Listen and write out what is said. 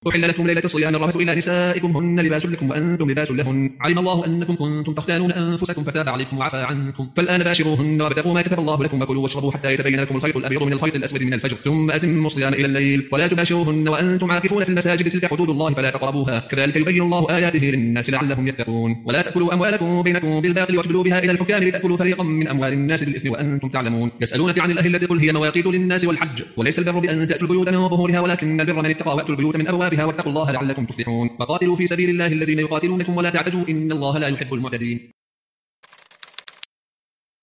أحل لكم ليلة الصيام الرفث إلى نسائكم هن لباس لكم وأنتم لباس لهن علم الله أنكم كنتم تختانون أنفسكم فتاب عليكم وعفى عنكم فالآن باشروهن وابتغوا ما كتب الله لكم وكلوا واشربوا حتى يتبين لكم الخيط الأبيض من الخيط الأسود من الفجر ثم أتموا الصيام إلى الليل ولا تباشروهن وأنتم عاكفون في المساجد تلك حدود الله فلا تقربوها كذلك يبين الله آياته للناس لعلهم يتقون ولا تأكلوا أموالكم بينكم بالباطل وتدلوا بها إلى الحكام لتأكلوا فريقا من أموال الناس بالإثم وأنتم تعلمون يسألونك عن الأهلة قل هي مواقيت للناس والحج وليس البر بأن تأتوا البيوت من ظهورها ولكن البر من اتقى وأتوا البيوت من أبوابها واتقوا الله لعلكم تفلحون وقاتلوا في سبيل الله الذين يقاتلونكم ولا تعتدوا إن الله لا يحب المعتدين